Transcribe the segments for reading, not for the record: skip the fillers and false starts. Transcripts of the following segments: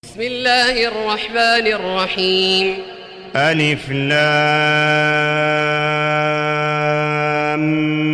بسم الله الرحمن الرحيم. ألف لام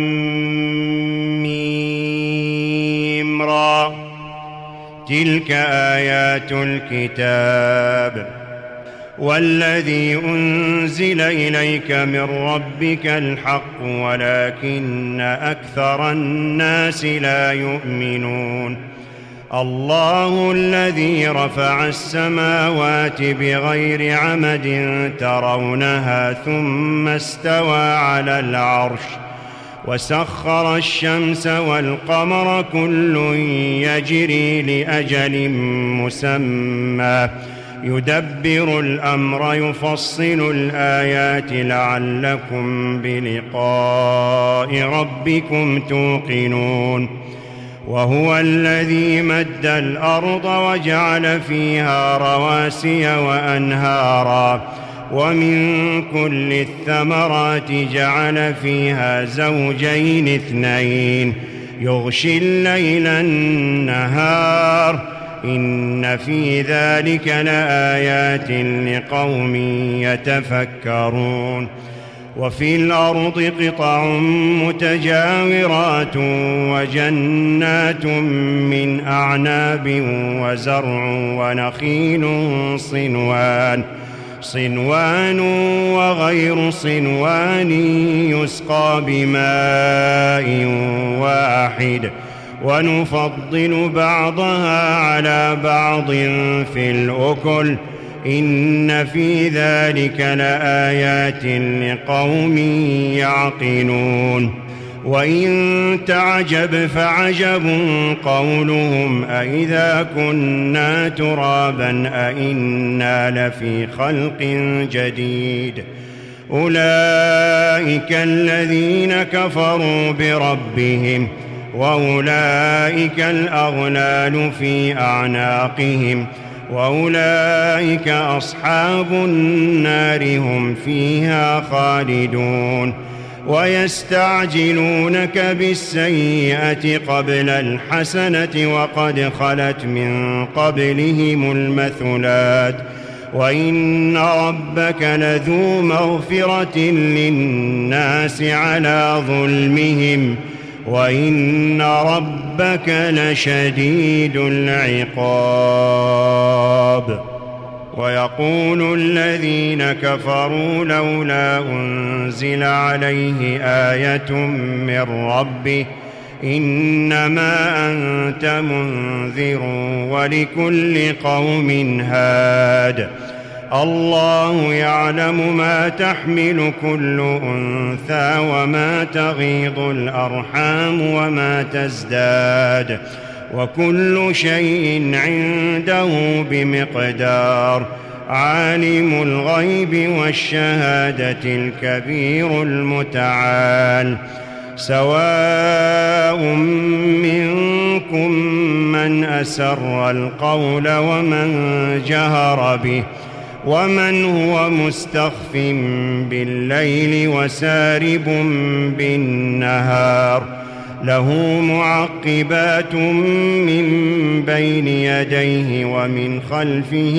ميم را تلك آيات الكتاب والذي أنزل إليك من ربك الحق ولكن أكثر الناس لا يؤمنون. الله الذي رفع السماوات بغير عمد ترونها ثم استوى على العرش وسخر الشمس والقمر كل يجري لأجل مسمى يدبر الأمر يفصل الآيات لعلكم بلقاء ربكم توقنون. وهو الذي مد الأرض وجعل فيها رواسي وأنهارا ومن كل الثمرات جعل فيها زوجين اثنين يغشي الليل النهار إن في ذلك لآيات لقوم يتفكرون. وفي الأرض قطع متجاورات وجنات من أعناب وزرع ونخيل صنوان وغير صنوان يسقى بماء واحد ونفضل بعضها على بعض في الأكل إن في ذلك لآيات لقوم يعقلون. وإن تعجب فعجب قولهم أإذا كنا ترابا أإنا لفي خلق جديد أولئك الذين كفروا بربهم وأولئك الأغلال في أعناقهم وأولئك أصحاب النار هم فيها خالدون. ويستعجلونك بالسيئة قبل الحسنة وقد خلت من قبلهم المثلات وإن ربك لذو مغفرة للناس على ظلمهم وإن ربك لشديد العقاب. ويقول الذين كفروا لولا أنزل عليه آية من ربه إنما أنت منذر ولكل قوم هاد الله يعلم ما تحمل كل أنثى وما تغيض الأرحام وما تزداد وكل شيء عنده بمقدار. عالم الغيب والشهادة الكبير المتعال. سواء منكم من أسر القول ومن جهر به ومن هو مستخف بالليل وسارب بالنهار له معقبات من بين يديه ومن خلفه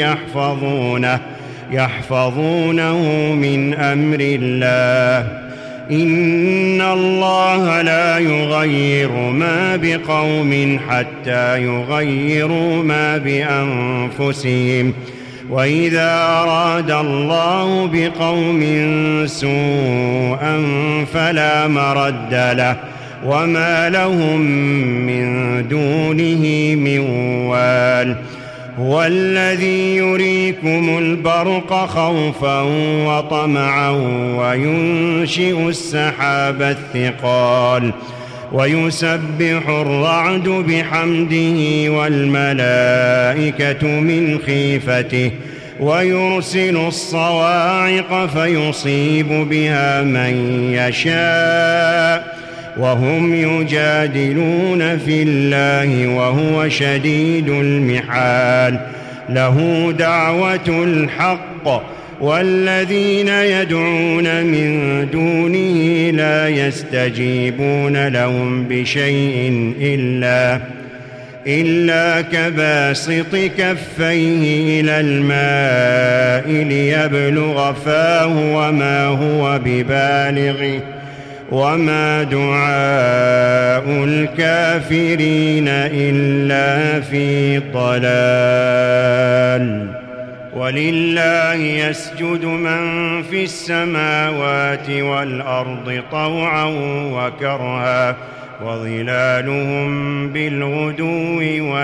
يحفظونه من أمر الله. إن الله لا يغير ما بقوم حتى يغيروا ما بأنفسهم وإذا أراد الله بقوم سوءا فلا مرد له وما لهم من دونه من وال. هو الذي يريكم البرق خوفا وطمعا وينشئ السحاب الثقال ويسبح الرعد بحمده والملائكة من خيفته ويرسل الصواعق فيصيب بها من يشاء وهم يجادلون في الله وهو شديد المحال. له دعوة الحق والذين يدعون من دونه لا يستجيبون لهم بشيء إلا كباسط كفيه إلى الماء ليبلغ فاه وما هو ببالغه وما دعاء الكافرين إلا في ضلال. ولله يسجد من في السماوات والأرض طوعا وكرها وظلالهم بالغدو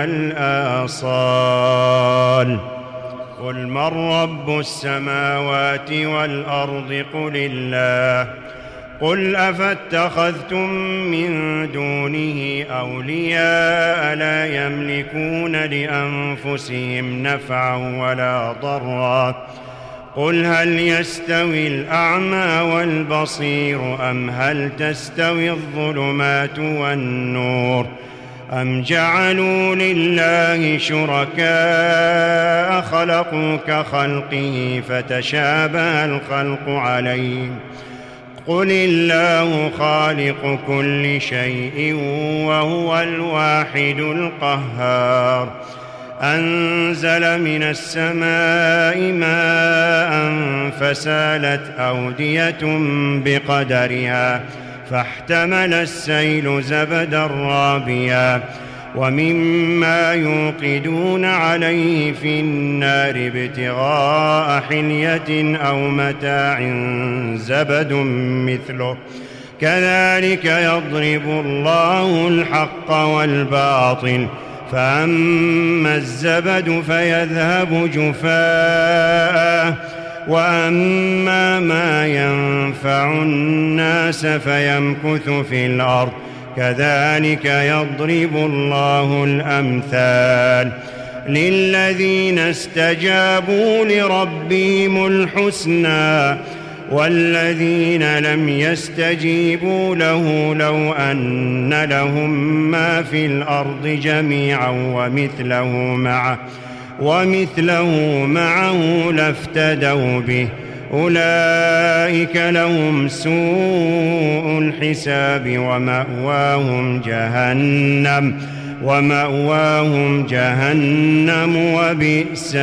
والآصال. قل من رب السماوات والأرض قل الله. قل أفاتخذتم من دونه أولياء لا يملكون لأنفسهم نفعا ولا ضرا. قل هل يستوي الأعمى والبصير أم هل تستوي الظلمات والنور أم جعلوا لله شركاء خلقوا كخلقه فتشابه الخلق عليهم. قل الله خالق كل شيء وهو الواحد القهار. أنزل من السماء ماء فسالت أودية بقدرها فاحتمل السيل زبدا رابيا ومما يوقدون عليه في النار ابتغاء حلية أو متاع زبد مثله كذلك يضرب الله الحق والباطل فأما الزبد فيذهب جفاء وأما ما ينفع الناس فيمكث في الأرض كذلك يضرب الله الأمثال. للذين استجابوا لربهم الحسنى والذين لم يستجيبوا له لو أن لهم ما في الأرض جميعا ومثله معه لافتدوا به أولئك لهم سوء الحساب ومأواهم جهنم وبئس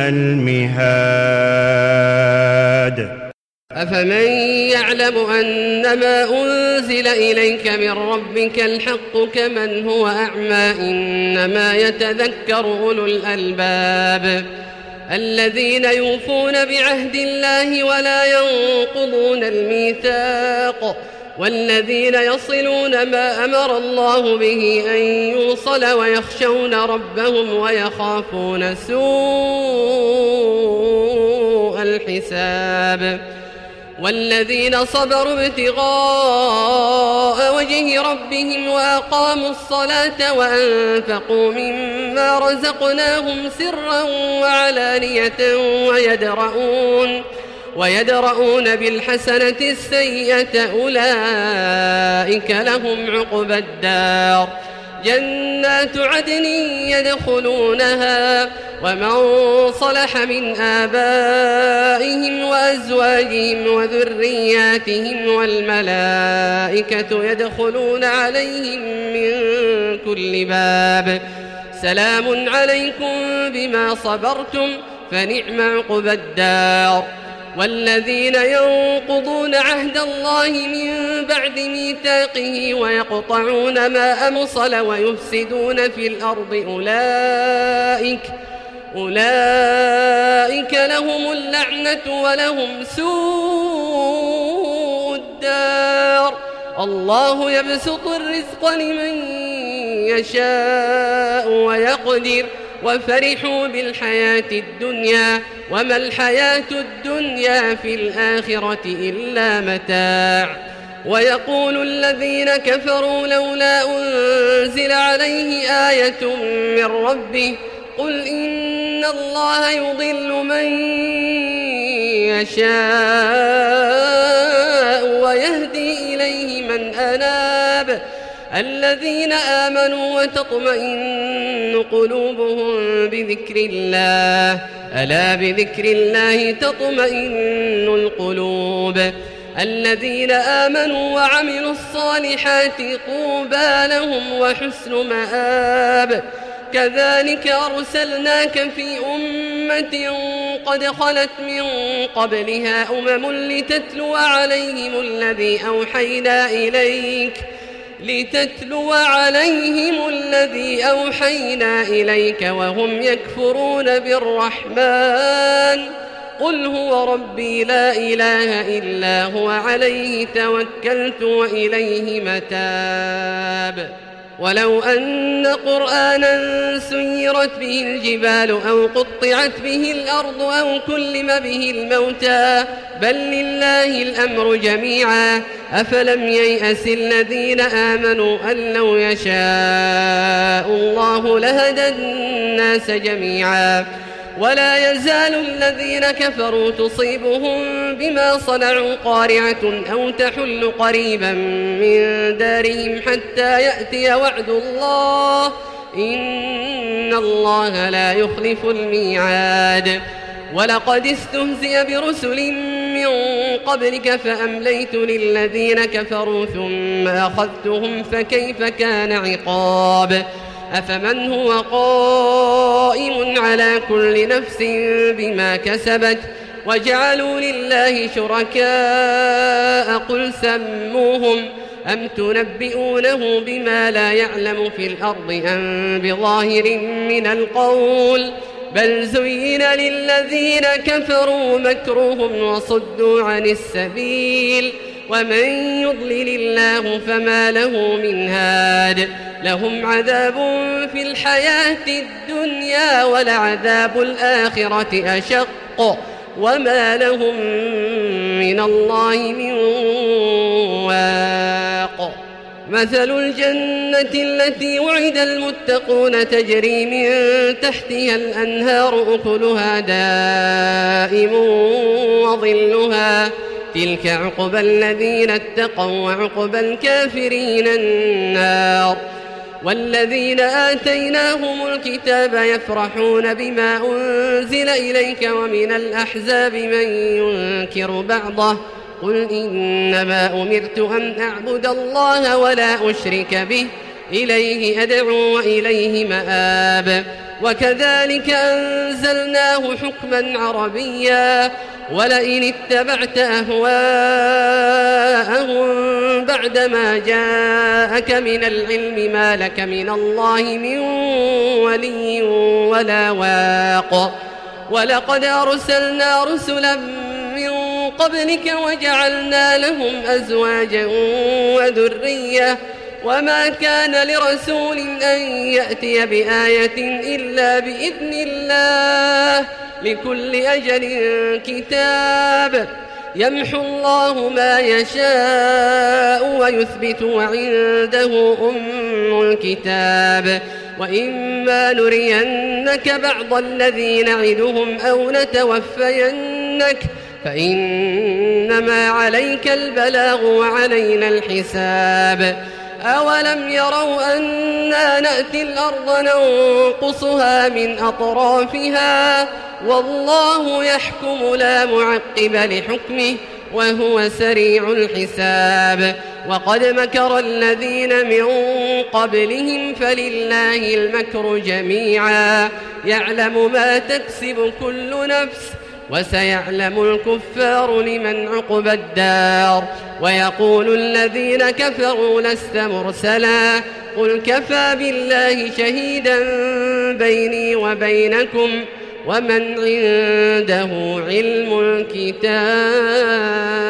المهاد. أفمن يعلم أنما أنزل إليك من ربك الحق كمن هو أعمى إنما يتذكر أولو الألباب الذين يوفون بعهد الله ولا ينقضون الميثاق والذين يصلون ما أمر الله به أن يوصل ويخشون ربهم ويخافون سوء الحساب والذين صبروا ابتغاء وجه ربهم وأقاموا الصلاة وأنفقوا مما رزقناهم سرا وعلانية ويدرؤون بالحسنة السيئة أولئك لهم عقبى الدار جنات عدن يدخلونها ومن صلح من آبائهم وأزواجهم وذرياتهم والملائكة يدخلون عليهم من كل باب سلام عليكم بما صبرتم فنعم عقبى الدار. والذين ينقضون عهد الله من بعد ميثاقه ويقطعون ما أمصل ويفسدون في الأرض أولئك لهم اللعنة ولهم سوء الدار. الله يبسط الرزق لمن يشاء ويقدر وفرحوا بالحياة الدنيا وما الحياة الدنيا في الآخرة إلا متاع. ويقول الذين كفروا لولا أنزل عليه آية من ربه قل إن الله يضل من يشاء ويهدي إليه من أناب الذين آمنوا وتطمئن قلوبهم بذكر الله ألا بذكر الله تطمئن القلوب الذين آمنوا وعملوا الصالحات طوبى لهم وحسن مآب. كذلك أرسلناك في أمة قد خلت من قبلها لتتلو عليهم الذي أوحينا إليك وهم يكفرون بالرحمن قل هو ربي لا إله إلا هو عليه توكلت وإليه متاب. ولو أن قرآنا سيرت به الجبال أو قطعت به الأرض أو كلم به الموتى بل لله الأمر جميعا أفلم ييأس الذين آمنوا أن لو يشاء الله لهدى الناس جميعا ولا يزال الذين كفروا تصيبهم بما صنعوا قارعة أو تحل قريبا من دارهم حتى يأتي وعد الله إن الله لا يخلف الميعاد. ولقد استهزئ برسل من قبلك فأمليت للذين كفروا ثم أخذتهم فكيف كان عقاب. أفمن هو قائم على كل نفس بما كسبت وجعلوا لله شركاء قل سموهم أم تنبئونه بما لا يعلم في الأرض أم بظاهر من القول بل زين للذين كفروا مكرهم وصدوا عن السبيل ومن يضلل الله فما له من هاد. لهم عذاب في الحياة الدنيا ولعذاب الآخرة أشق وما لهم من الله من واق. مثل الجنة التي وعد المتقون تجري من تحتها الأنهار أكلها دائم وظلها تلك عقبى الذين اتقوا وعقبى الكافرين النار. والذين آتيناهم الكتاب يفرحون بما أنزل إليك ومن الأحزاب من ينكر بعضه قل إنما أمرت أن أعبد الله ولا أشرك به إليه أدعو وإليه مآب. وكذلك أنزلناه حكما عربيا ولئن اتبعت أهواءهم بعدما جاءك من العلم ما لك من الله من ولي ولا واق. ولقد أرسلنا رسلا من قبلك وجعلنا لهم أزواجا وذرية وما كان لرسول أن يأتي بآية إلا بإذن الله لكل أجل كتاب يمحو الله ما يشاء ويثبت وعنده أم الكتاب. وإما نرينك بعض الذي نعدهم أو نتوفينك فإنما عليك البلاغ وعلينا الحساب. أولم يروا أنا نأتي الأرض ننقصها من أطرافها والله يحكم لا معقب لحكمه وهو سريع الحساب. وقد مكر الذين من قبلهم فلله المكر جميعا يعلم ما تكسب كل نفس وسيعلم الكفار لمن عقبى الدار. ويقول الذين كفروا لست مرسلا قل كفى بالله شهيدا بيني وبينكم ومن عنده علم الكتاب.